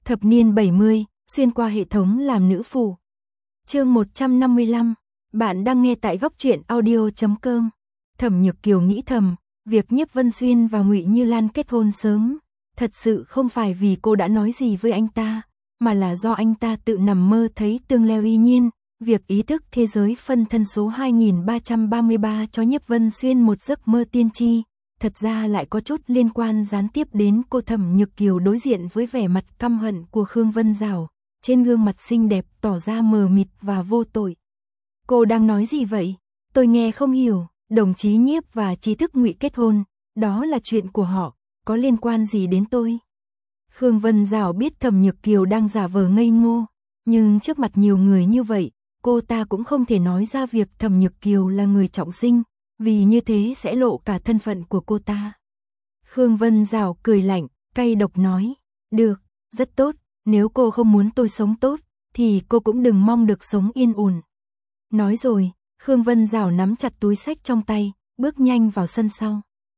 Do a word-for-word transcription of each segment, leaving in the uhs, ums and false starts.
Thập niên bảy mươi, xuyên qua hệ thống làm nữ phù. Chương một trăm năm mươi lăm, bạn đang nghe tại góc truyện audio chấm com. Thẩm Nhược Kiều nghĩ thầm, việc Nhiếp Vân Xuyên và Ngụy Như Lan kết hôn sớm, thật sự không phải vì cô đã nói gì với anh ta, mà là do anh ta tự nằm mơ thấy tương lai uy nhiên. Việc ý thức thế giới phân thân số hai nghìn ba trăm ba mươi ba cho Nhiếp Vân Xuyên một giấc mơ tiên tri, thật ra lại có chút liên quan gián tiếp đến cô. Thẩm Nhược Kiều đối diện với vẻ mặt căm hận của Khương Vân Dảo, trên gương mặt xinh đẹp tỏ ra mờ mịt và vô tội. Cô đang nói gì vậy? Tôi nghe không hiểu. Đồng chí Nhiếp và trí thức Ngụy kết hôn, đó là chuyện của họ, có liên quan gì đến tôi? Khương Vân Dảo biết Thẩm Nhược Kiều đang giả vờ ngây ngô, nhưng trước mặt nhiều người như vậy, cô ta cũng không thể nói ra việc Thẩm Nhược Kiều là người trọng sinh, vì như thế sẽ lộ cả thân phận của cô ta. Khương Vân Dảo cười lạnh, cay độc nói, được, rất tốt, nếu cô không muốn tôi sống tốt, thì cô cũng đừng mong được sống yên ổn. Nói rồi, Khương Vân Dảo nắm chặt túi xách trong tay, bước nhanh vào sân sau.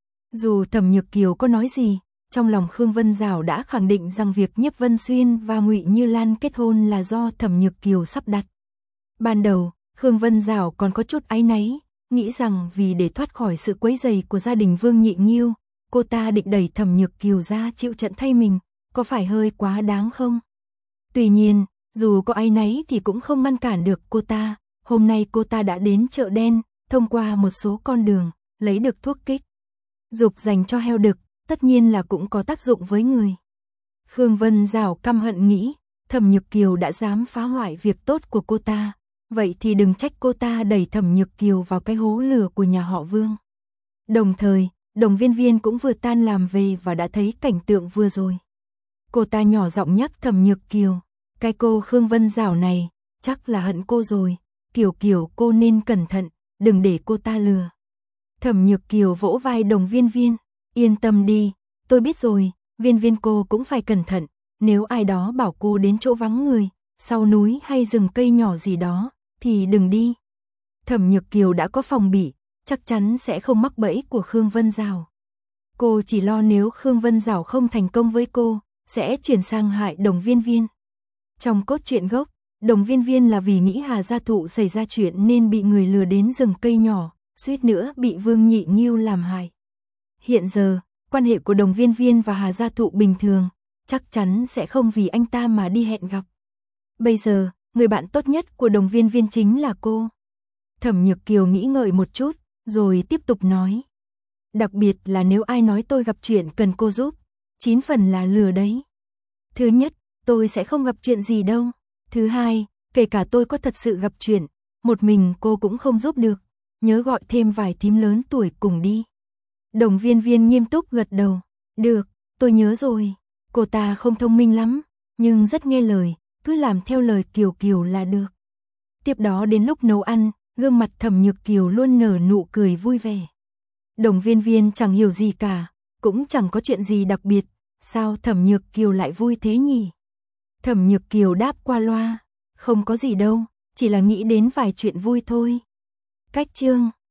Dù Thẩm Nhược Kiều có nói gì, trong lòng Khương Vân Dảo đã khẳng định rằng việc Nhiếp Vân Xuyên và Ngụy Như Lan kết hôn là do Thẩm Nhược Kiều sắp đặt. Ban đầu, Khương Vân Dảo còn có chút áy náy, nghĩ rằng vì để thoát khỏi sự quấy rầy của gia đình Vương Nhị Nghiêu, cô ta định đẩy Thẩm Nhược Kiều ra chịu trận thay mình, có phải hơi quá đáng không? Tuy nhiên, dù có áy náy thì cũng không ngăn cản được cô ta. Hôm nay cô ta đã đến chợ đen, thông qua một số con đường, lấy được thuốc kích dục dành cho heo đực, tất nhiên là cũng có tác dụng với người. Khương Vân Dảo căm hận nghĩ, Thẩm Nhược Kiều đã dám phá hoại việc tốt của cô ta, vậy thì đừng trách cô ta đẩy Thẩm Nhược Kiều vào cái hố lửa của nhà họ Vương. Đồng thời, Đồng Viên Viên cũng vừa tan làm về và đã thấy cảnh tượng vừa rồi. Cô ta nhỏ giọng nhắc Thẩm Nhược Kiều, cái cô Khương Vân Dảo này, chắc là hận cô rồi. Kiều Kiều, cô nên cẩn thận, đừng để cô ta lừa. Thẩm Nhược Kiều vỗ vai Đồng Viên Viên, yên tâm đi, tôi biết rồi, Viên Viên cô cũng phải cẩn thận, nếu ai đó bảo cô đến chỗ vắng người, sau núi hay rừng cây nhỏ gì đó, thì đừng đi. Thẩm Nhược Kiều đã có phòng bị, chắc chắn sẽ không mắc bẫy của Khương Vân Dảo. Cô chỉ lo nếu Khương Vân Dảo không thành công với cô, sẽ chuyển sang hại Đồng Viên Viên. Trong cốt truyện gốc, Đồng Viên Viên là vì nghĩ Hà Gia Thụ xảy ra chuyện nên bị người lừa đến rừng cây nhỏ, suýt nữa bị Vương Nhị Nghiêu làm hại. Hiện giờ, quan hệ của Đồng Viên Viên và Hà Gia Thụ bình thường, chắc chắn sẽ không vì anh ta mà đi hẹn gặp. Bây giờ, người bạn tốt nhất của Đồng Viên Viên chính là cô. Thẩm Nhược Kiều nghĩ ngợi một chút, rồi tiếp tục nói. Đặc biệt là nếu ai nói tôi gặp chuyện cần cô giúp, chín phần là lừa đấy. Thứ nhất, tôi sẽ không gặp chuyện gì đâu. Thứ hai, kể cả tôi có thật sự gặp chuyện, một mình cô cũng không giúp được, nhớ gọi thêm vài thím lớn tuổi cùng đi. Đồng Viên Viên nghiêm túc gật đầu, được, tôi nhớ rồi, cô ta không thông minh lắm, nhưng rất nghe lời, cứ làm theo lời Kiều Kiều là được. Tiếp đó đến lúc nấu ăn, gương mặt Thẩm Nhược Kiều luôn nở nụ cười vui vẻ. Đồng Viên Viên chẳng hiểu gì cả, cũng chẳng có chuyện gì đặc biệt, sao Thẩm Nhược Kiều lại vui thế nhỉ? Thẩm Nhược Kiều đáp qua loa, không có gì đâu, chỉ là nghĩ đến vài chuyện vui thôi. Cách chương